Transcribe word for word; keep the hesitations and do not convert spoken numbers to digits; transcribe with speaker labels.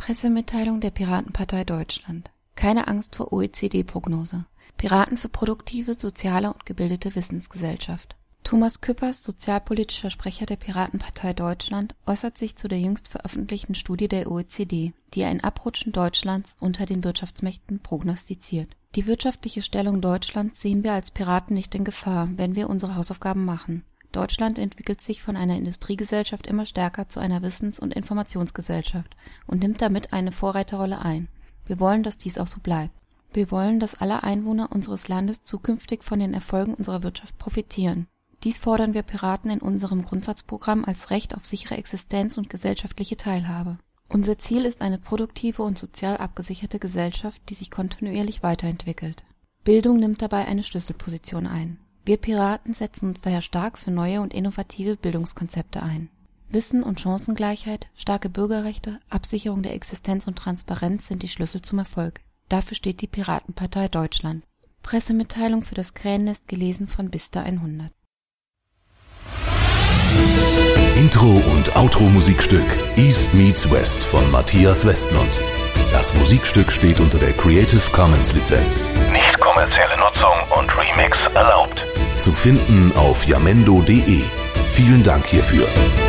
Speaker 1: Pressemitteilung der Piratenpartei Deutschland. Keine Angst vor O E C D-Prognose. Piraten für produktive, soziale und gebildete Wissensgesellschaft. Thomas Küppers, sozialpolitischer Sprecher der Piratenpartei Deutschland, äußert sich zu der jüngst veröffentlichten Studie der O E C D, die ein Abrutschen Deutschlands unter den Wirtschaftsmächten prognostiziert. Die wirtschaftliche Stellung Deutschlands sehen wir als Piraten nicht in Gefahr, wenn wir unsere Hausaufgaben machen. Deutschland entwickelt sich von einer Industriegesellschaft immer stärker zu einer Wissens- und Informationsgesellschaft und nimmt damit eine Vorreiterrolle ein. Wir wollen, dass dies auch so bleibt. Wir wollen, dass alle Einwohner unseres Landes zukünftig von den Erfolgen unserer Wirtschaft profitieren. Dies fordern wir Piraten in unserem Grundsatzprogramm als Recht auf sichere Existenz und gesellschaftliche Teilhabe. Unser Ziel ist eine produktive und sozial abgesicherte Gesellschaft, die sich kontinuierlich weiterentwickelt. Bildung nimmt dabei eine Schlüsselposition ein. Wir Piraten setzen uns daher stark für neue und innovative Bildungskonzepte ein. Wissen und Chancengleichheit, starke Bürgerrechte, Absicherung der Existenz und Transparenz sind die Schlüssel zum Erfolg. Dafür steht die Piratenpartei Deutschland. Pressemitteilung für das Krähennest, gelesen von Bista hundert.
Speaker 2: Intro- und Outro-Musikstück East Meets West von Matthias Westlund. Das Musikstück steht unter der Creative Commons Lizenz.
Speaker 3: Nicht kommerzielle Nutzung und Remix erlaubt.
Speaker 2: Zu finden auf jamendo punkt de. Vielen Dank hierfür.